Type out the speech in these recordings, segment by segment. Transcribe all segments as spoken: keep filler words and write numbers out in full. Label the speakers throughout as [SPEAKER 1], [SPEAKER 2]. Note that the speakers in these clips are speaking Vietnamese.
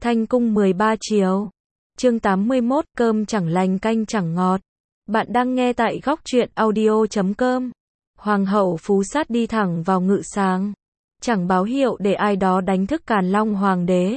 [SPEAKER 1] Thanh cung mười ba chiều. Chương tám mươi mốt, cơm chẳng lành canh chẳng ngọt. Bạn đang nghe tại góc truyện audio chấm com. Hoàng hậu Phú Sát đi thẳng vào ngự sáng, chẳng báo hiệu để ai đó đánh thức Càn Long hoàng đế.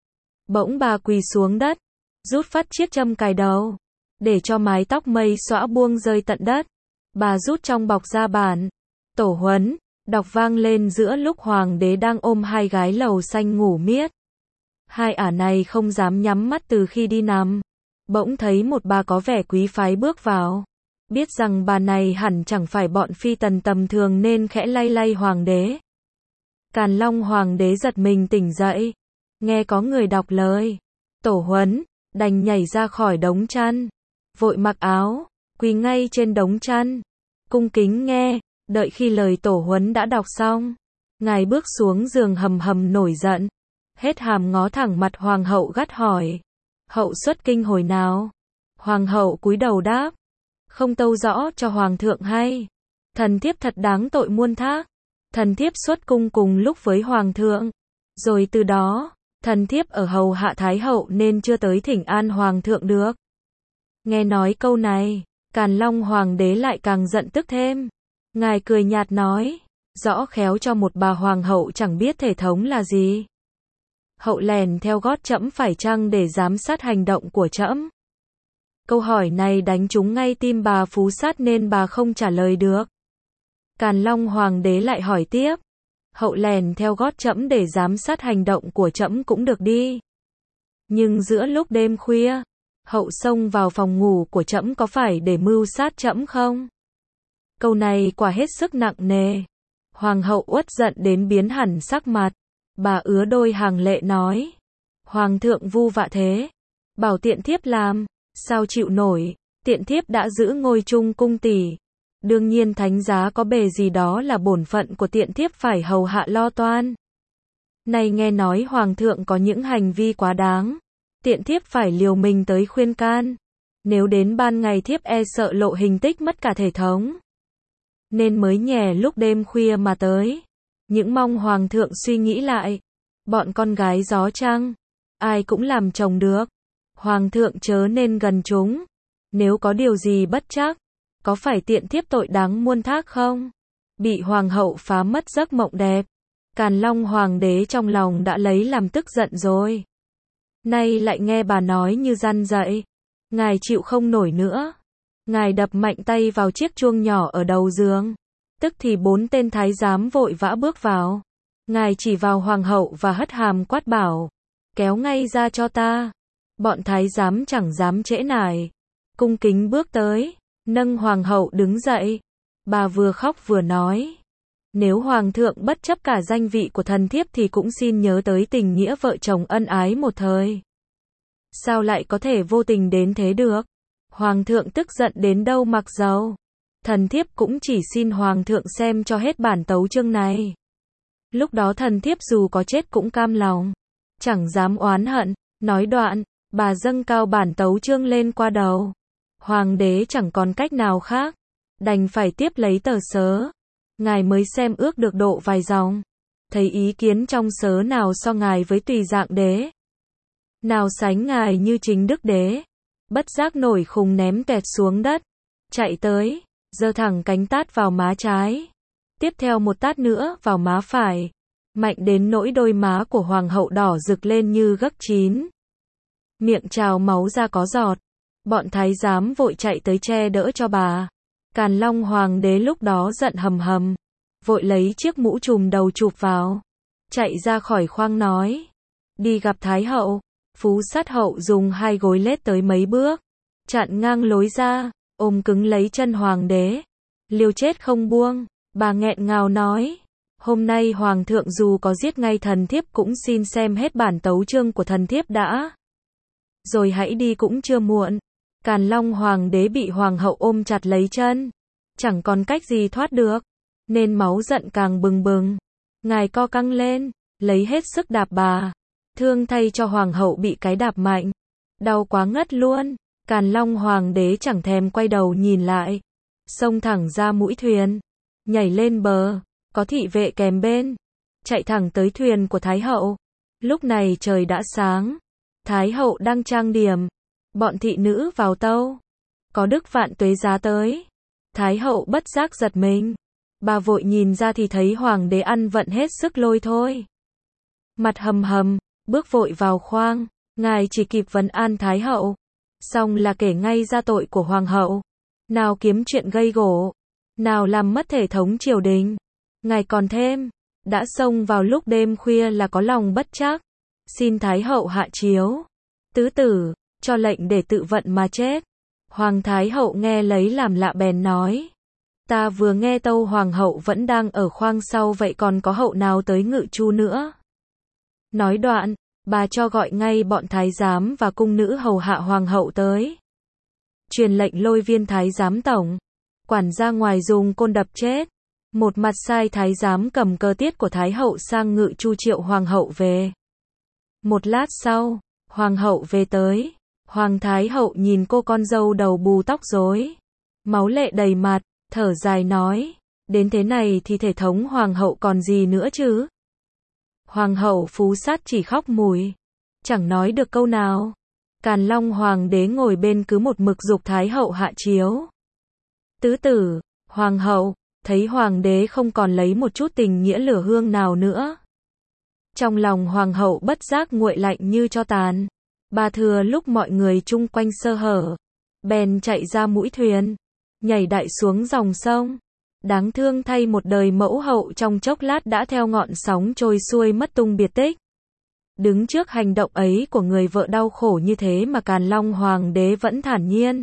[SPEAKER 1] Bỗng bà quỳ xuống đất, rút phát chiếc châm cài đầu, để cho mái tóc mây xõa buông rơi tận đất. Bà rút trong bọc ra bản tổ huấn, đọc vang lên giữa lúc hoàng đế đang ôm hai gái lầu xanh ngủ miết. Hai ả này không dám nhắm mắt từ khi đi nằm. Bỗng thấy một bà có vẻ quý phái bước vào. Biết rằng bà này hẳn chẳng phải bọn phi tần tầm thường nên khẽ lay lay hoàng đế. Càn Long hoàng đế giật mình tỉnh dậy. Nghe có người đọc lời tổ huấn, đành nhảy ra khỏi đống chăn. Vội mặc áo, quỳ ngay trên đống chăn. Cung kính nghe, đợi khi lời tổ huấn đã đọc xong. Ngài bước xuống giường hầm hầm nổi giận. Hết hàm ngó thẳng mặt hoàng hậu gắt hỏi. Hậu xuất kinh hồi nào? Hoàng hậu cúi đầu đáp. Không tâu rõ cho hoàng thượng hay. Thần thiếp thật đáng tội muôn thác. Thần thiếp xuất cung cùng lúc với hoàng thượng. Rồi từ đó, thần thiếp ở hầu hạ thái hậu nên chưa tới thỉnh an hoàng thượng được. Nghe nói câu này, Càn Long hoàng đế lại càng giận tức thêm. Ngài cười nhạt nói. Rõ khéo cho một bà hoàng hậu chẳng biết thể thống là gì. Hậu lèn theo gót trẫm phải chăng để giám sát hành động của trẫm? Câu hỏi này đánh trúng ngay tim bà Phú Sát nên bà không trả lời được. Càn Long hoàng đế lại hỏi tiếp. Hậu lèn theo gót trẫm để giám sát hành động của trẫm cũng được đi. Nhưng giữa lúc đêm khuya, hậu xông vào phòng ngủ của trẫm có phải để mưu sát trẫm không? Câu này quả hết sức nặng nề. Hoàng hậu uất giận đến biến hẳn sắc mặt. Bà ứa đôi hàng lệ nói. Hoàng thượng vu vạ thế. Bảo tiện thiếp làm, sao chịu nổi. Tiện thiếp đã giữ ngôi trung cung tỷ. Đương nhiên thánh giá có bề gì đó là bổn phận của tiện thiếp phải hầu hạ lo toan. Này nghe nói hoàng thượng có những hành vi quá đáng. Tiện thiếp phải liều mình tới khuyên can. Nếu đến ban ngày thiếp e sợ lộ hình tích mất cả thể thống. Nên mới nhè lúc đêm khuya mà tới. Những mong hoàng thượng suy nghĩ lại. Bọn con gái gió trăng, ai cũng làm chồng được. Hoàng thượng chớ nên gần chúng. Nếu có điều gì bất trắc, có phải tiện thiếp tội đáng muôn thác không? Bị hoàng hậu phá mất giấc mộng đẹp. Càn Long hoàng đế trong lòng đã lấy làm tức giận rồi. Nay lại nghe bà nói như răn dậy. Ngài chịu không nổi nữa. Ngài đập mạnh tay vào chiếc chuông nhỏ ở đầu giường. Tức thì bốn tên thái giám vội vã bước vào. Ngài chỉ vào hoàng hậu và hất hàm quát bảo. Kéo ngay ra cho ta. Bọn thái giám chẳng dám trễ nải. Cung kính bước tới. Nâng hoàng hậu đứng dậy. Bà vừa khóc vừa nói. Nếu hoàng thượng bất chấp cả danh vị của thần thiếp thì cũng xin nhớ tới tình nghĩa vợ chồng ân ái một thời. Sao lại có thể vô tình đến thế được? Hoàng thượng tức giận đến đâu mặc dầu. Thần thiếp cũng chỉ xin hoàng thượng xem cho hết bản tấu chương này. Lúc đó thần thiếp dù có chết cũng cam lòng. Chẳng dám oán hận. Nói đoạn, bà dâng cao bản tấu chương lên qua đầu. Hoàng đế chẳng còn cách nào khác. Đành phải tiếp lấy tờ sớ. Ngài mới xem ước được độ vài dòng. Thấy ý kiến trong sớ nào so ngài với tùy dạng đế. Nào sánh ngài như chính đức đế. Bất giác nổi khùng ném tẹt xuống đất. Chạy tới. Giơ thẳng cánh tát vào má trái. Tiếp theo một tát nữa vào má phải. Mạnh đến nỗi đôi má của hoàng hậu đỏ rực lên như gấc chín. Miệng trào máu ra có giọt. Bọn thái giám vội chạy tới che đỡ cho bà. Càn Long hoàng đế lúc đó giận hầm hầm. Vội lấy chiếc mũ trùm đầu chụp vào. Chạy ra khỏi khoang nói. Đi gặp thái hậu. Phú Sát hậu dùng hai gối lết tới mấy bước. Chặn ngang lối ra. Ôm cứng lấy chân hoàng đế. Liều chết không buông. Bà nghẹn ngào nói. Hôm nay hoàng thượng dù có giết ngay thần thiếp cũng xin xem hết bản tấu chương của thần thiếp đã. Rồi hãy đi cũng chưa muộn. Càn Long hoàng đế bị hoàng hậu ôm chặt lấy chân. Chẳng còn cách gì thoát được. Nên máu giận càng bừng bừng. Ngài co căng lên. Lấy hết sức đạp bà. Thương thay cho hoàng hậu bị cái đạp mạnh. Đau quá ngất luôn. Càn Long hoàng đế chẳng thèm quay đầu nhìn lại. Xông thẳng ra mũi thuyền. Nhảy lên bờ. Có thị vệ kèm bên. Chạy thẳng tới thuyền của thái hậu. Lúc này trời đã sáng. Thái hậu đang trang điểm. Bọn thị nữ vào tâu. Có Đức Vạn Tuế giá tới. Thái hậu bất giác giật mình. Bà vội nhìn ra thì thấy hoàng đế ăn vận hết sức lôi thôi. Mặt hầm hầm, bước vội vào khoang. Ngài chỉ kịp vấn an Thái hậu. Xong là kể ngay ra tội của hoàng hậu. Nào kiếm chuyện gây gổ. Nào làm mất thể thống triều đình. Ngài còn thêm. Đã xông vào lúc đêm khuya là có lòng bất trắc. Xin Thái hậu hạ chiếu. Tứ tử, cho lệnh để tự vận mà chết. Hoàng Thái hậu nghe lấy làm lạ bèn nói. Ta vừa nghe tâu hoàng hậu vẫn đang ở khoang sau vậy còn có hậu nào tới ngự chu nữa. Nói đoạn, bà cho gọi ngay bọn thái giám và cung nữ hầu hạ hoàng hậu tới. Truyền lệnh lôi viên thái giám tổng. Quản ra ngoài dùng côn đập chết. Một mặt sai thái giám cầm cơ tiết của thái hậu sang ngự chu triệu hoàng hậu về. Một lát sau, hoàng hậu về tới. Hoàng thái hậu nhìn cô con dâu đầu bù tóc rối, máu lệ đầy mặt, thở dài nói, đến thế này thì thể thống hoàng hậu còn gì nữa chứ. Hoàng hậu Phú Sát chỉ khóc mùi, chẳng nói được câu nào. Càn Long hoàng đế ngồi bên cứ một mực giục thái hậu hạ chiếu. Tứ tử, hoàng hậu, thấy hoàng đế không còn lấy một chút tình nghĩa lửa hương nào nữa. Trong lòng hoàng hậu bất giác nguội lạnh như tro tàn. Bà thừa lúc mọi người chung quanh sơ hở, bèn chạy ra mũi thuyền, nhảy đại xuống dòng sông. Đáng thương thay một đời mẫu hậu trong chốc lát đã theo ngọn sóng trôi xuôi mất tung biệt tích. Đứng trước hành động ấy của người vợ đau khổ như thế mà Càn Long hoàng đế vẫn thản nhiên,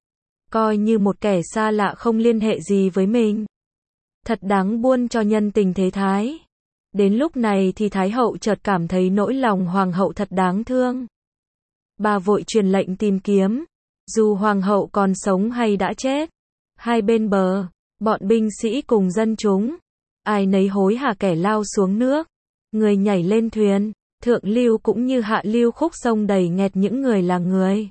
[SPEAKER 1] coi như một kẻ xa lạ không liên hệ gì với mình. Thật đáng buồn cho nhân tình thế thái. Đến lúc này thì thái hậu chợt cảm thấy nỗi lòng hoàng hậu thật đáng thương. Bà vội truyền lệnh tìm kiếm, dù hoàng hậu còn sống hay đã chết. Hai bên bờ, bọn binh sĩ cùng dân chúng, ai nấy hối hả kẻ lao xuống nước, người nhảy lên thuyền, thượng lưu cũng như hạ lưu khúc sông đầy nghẹt những người là người.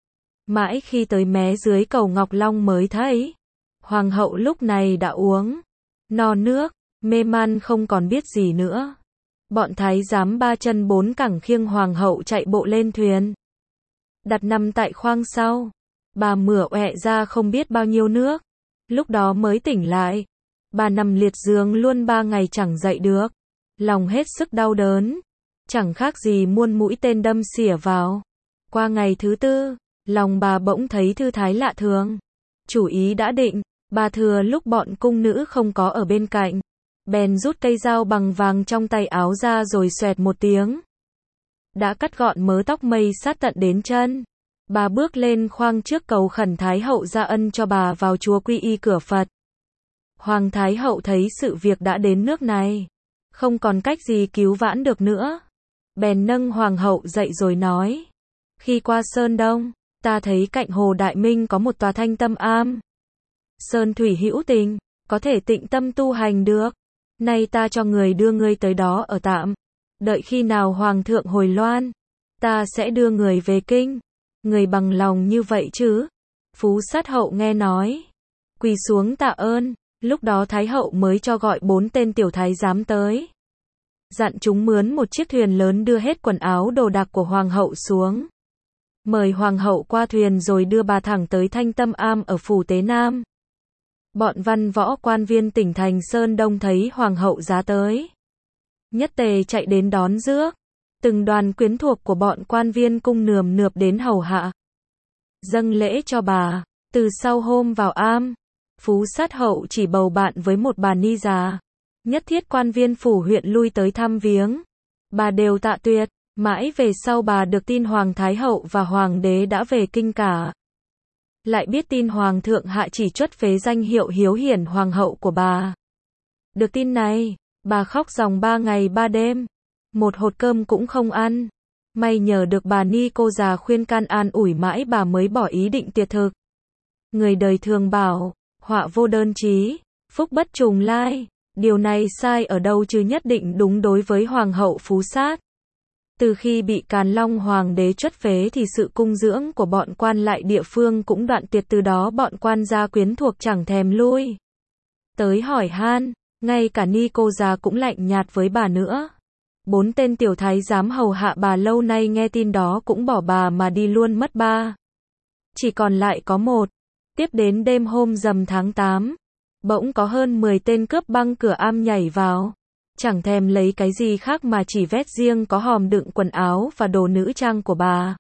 [SPEAKER 1] Mãi khi tới mé dưới cầu Ngọc Long mới thấy, hoàng hậu lúc này đã uống no nước, mê man không còn biết gì nữa. Bọn thái giám ba chân bốn cẳng khiêng hoàng hậu chạy bộ lên thuyền, đặt nằm tại khoang sau. Bà mửa ọe ra không biết bao nhiêu nước, lúc đó mới tỉnh lại. Bà nằm liệt giường luôn ba ngày chẳng dậy được, lòng hết sức đau đớn, chẳng khác gì muôn mũi tên đâm xỉa vào. Qua ngày thứ tư, lòng bà bỗng thấy thư thái lạ thường. Chủ ý đã định, bà thừa lúc bọn cung nữ không có ở bên cạnh, bèn rút cây dao bằng vàng trong tay áo ra rồi xoẹt một tiếng. Đã cắt gọn mớ tóc mây sát tận đến chân. Bà bước lên khoang trước cầu khẩn Thái hậu ra ân cho bà vào chùa quy y cửa Phật. Hoàng Thái hậu thấy sự việc đã đến nước này, không còn cách gì cứu vãn được nữa. Bèn nâng hoàng hậu dậy rồi nói. Khi qua Sơn Đông, ta thấy cạnh Hồ Đại Minh có một tòa Thanh Tâm Am. Sơn thủy hữu tình, có thể tịnh tâm tu hành được. Nay ta cho người đưa ngươi tới đó ở tạm. Đợi khi nào Hoàng thượng hồi loan, ta sẽ đưa người về kinh. Người bằng lòng như vậy chứ? Phú Sát hậu nghe nói, quỳ xuống tạ ơn. Lúc đó Thái hậu mới cho gọi bốn tên tiểu thái giám tới, dặn chúng mướn một chiếc thuyền lớn đưa hết quần áo đồ đạc của hoàng hậu xuống, mời hoàng hậu qua thuyền rồi đưa bà thẳng tới Thanh Tâm Am ở phủ Tế Nam. Bọn văn võ quan viên tỉnh thành Sơn Đông thấy hoàng hậu giá tới, nhất tề chạy đến đón rước. Từng đoàn quyến thuộc của bọn quan viên cung nườm nượp đến hầu hạ, dâng lễ cho bà. Từ sau hôm vào am, Phú Sát hậu chỉ bầu bạn với một bà ni già, nhất thiết quan viên phủ huyện lui tới thăm viếng, bà đều tạ tuyệt. Mãi về sau bà được tin Hoàng Thái hậu và Hoàng đế đã về kinh cả. Lại biết tin Hoàng thượng hạ chỉ truất phế danh hiệu hiếu hiển Hoàng hậu của bà. Được tin này, bà khóc ròng ba ngày ba đêm, một hột cơm cũng không ăn. May nhờ được bà ni cô già khuyên can an ủi mãi bà mới bỏ ý định tiệt thực. Người đời thường bảo, họa vô đơn chí, phúc bất trùng lai. Điều này sai ở đâu chứ nhất định đúng đối với Hoàng hậu Phú Sát. Từ khi bị Càn Long Hoàng đế truất phế thì sự cung dưỡng của bọn quan lại địa phương cũng đoạn tuyệt, từ đó bọn quan gia quyến thuộc chẳng thèm lui tới hỏi han, ngay cả ni cô già cũng lạnh nhạt với bà nữa. Bốn tên tiểu thái giám hầu hạ bà lâu nay nghe tin đó cũng bỏ bà mà đi luôn mất ba. Chỉ còn lại có một. Tiếp đến đêm hôm rằm tháng tám, bỗng có hơn mười tên cướp băng cửa am nhảy vào. Chẳng thèm lấy cái gì khác mà chỉ vét riêng có hòm đựng quần áo và đồ nữ trang của bà.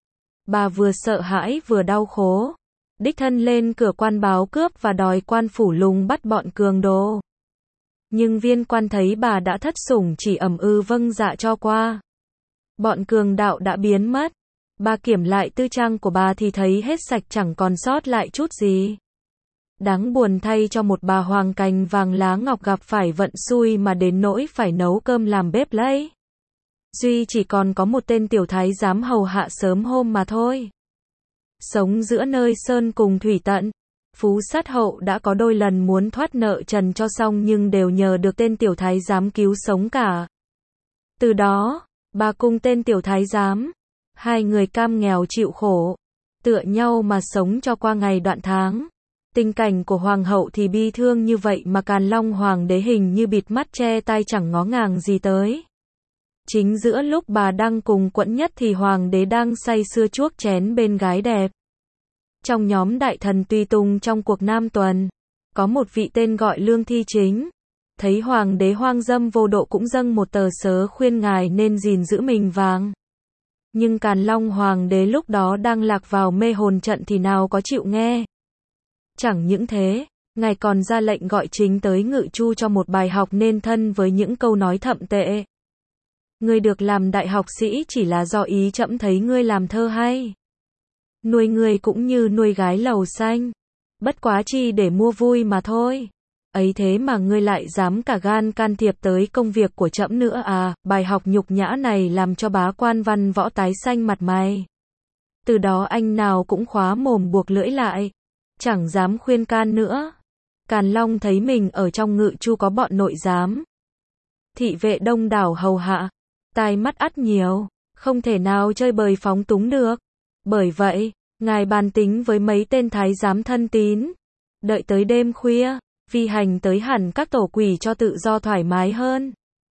[SPEAKER 1] Bà vừa sợ hãi vừa đau khổ. Đích thân lên cửa quan báo cướp và đòi quan phủ lùng bắt bọn cường đồ. Nhưng viên quan thấy bà đã thất sủng chỉ ậm ừ vâng dạ cho qua. Bọn cường đạo đã biến mất. Bà kiểm lại tư trang của bà thì thấy hết sạch chẳng còn sót lại chút gì. Đáng buồn thay cho một bà hoàng cành vàng lá ngọc gặp phải vận xui mà đến nỗi phải nấu cơm làm bếp lấy. Duy chỉ còn có một tên tiểu thái giám hầu hạ sớm hôm mà thôi. Sống giữa nơi sơn cùng thủy tận, Phú Sát Hậu đã có đôi lần muốn thoát nợ trần cho xong nhưng đều nhờ được tên tiểu thái giám cứu sống cả. Từ đó, bà cùng tên tiểu thái giám, hai người cam nghèo chịu khổ, tựa nhau mà sống cho qua ngày đoạn tháng. Tình cảnh của hoàng hậu thì bi thương như vậy mà Càn Long hoàng đế hình như bịt mắt che tai chẳng ngó ngàng gì tới. Chính giữa lúc bà đang cùng quẫn nhất thì hoàng đế đang say sưa chuốc chén bên gái đẹp. Trong nhóm đại thần tùy tùng trong cuộc nam tuần, có một vị tên gọi Lương Thi Chính. Thấy hoàng đế hoang dâm vô độ cũng dâng một tờ sớ khuyên ngài nên gìn giữ mình vàng. Nhưng Càn Long hoàng đế lúc đó đang lạc vào mê hồn trận thì nào có chịu nghe. Chẳng những thế, ngài còn ra lệnh gọi Chính tới Ngự Chu cho một bài học nên thân với những câu nói thậm tệ. Ngươi được làm đại học sĩ chỉ là do ý trẫm thấy ngươi làm thơ hay. Nuôi ngươi cũng như nuôi gái lầu xanh. Bất quá chi để mua vui mà thôi. Ấy thế mà ngươi lại dám cả gan can thiệp tới công việc của trẫm nữa à, bài học nhục nhã này làm cho bá quan Văn Võ tái xanh mặt mày. Từ đó anh nào cũng khóa mồm buộc lưỡi lại. Chẳng dám khuyên can nữa. Càn Long thấy mình ở trong Ngự Chu có bọn nội giám. Thị vệ đông đảo hầu hạ. Tai mắt ắt nhiều. Không thể nào chơi bời phóng túng được. Bởi vậy, ngài bàn tính với mấy tên thái giám thân tín. Đợi tới đêm khuya, vi hành tới hẳn các tổ quỷ cho tự do thoải mái hơn.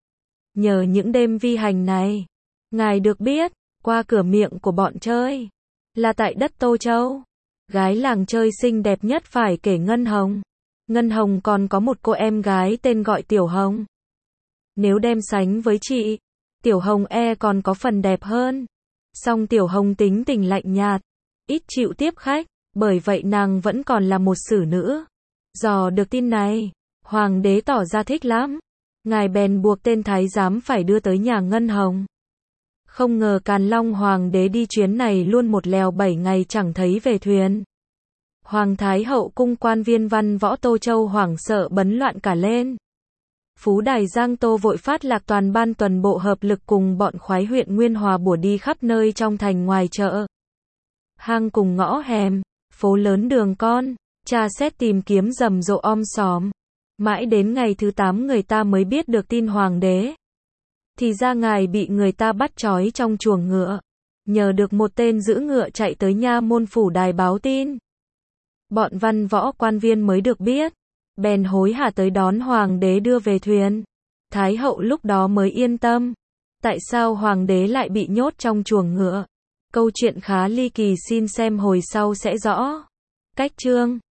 [SPEAKER 1] Nhờ những đêm vi hành này, ngài được biết, qua cửa miệng của bọn chơi, là tại đất Tô Châu. Gái làng chơi xinh đẹp nhất phải kể Ngân Hồng. Ngân Hồng còn có một cô em gái tên gọi Tiểu Hồng. Nếu đem sánh với chị, Tiểu Hồng e còn có phần đẹp hơn. Song Tiểu Hồng tính tình lạnh nhạt, ít chịu tiếp khách, bởi vậy nàng vẫn còn là một xử nữ. Dò được tin này, hoàng đế tỏ ra thích lắm. Ngài bèn buộc tên thái giám phải đưa tới nhà Ngân Hồng. Không ngờ Càn Long hoàng đế đi chuyến này luôn một lèo bảy ngày chẳng thấy về thuyền. Hoàng thái hậu cung quan viên Văn Võ Tô Châu hoảng sợ bấn loạn cả lên. Phú Đài Giang Tô vội phát lạc toàn ban tuần bộ hợp lực cùng bọn khoái huyện Nguyên Hòa bủa đi khắp nơi trong thành ngoài chợ. Hang cùng ngõ hẻm, phố lớn đường con, tra xét tìm kiếm rầm rộ om sòm. Mãi đến ngày thứ tám người ta mới biết được tin hoàng đế. Thì ra ngài bị người ta bắt trói trong chuồng ngựa. Nhờ được một tên giữ ngựa chạy tới nha môn phủ đài báo tin. Bọn văn võ quan viên mới được biết. Bèn hối hả tới đón hoàng đế đưa về thuyền. Thái hậu lúc đó mới yên tâm. Tại sao hoàng đế lại bị nhốt trong chuồng ngựa? Câu chuyện khá ly kỳ, xin xem hồi sau sẽ rõ. Cách chương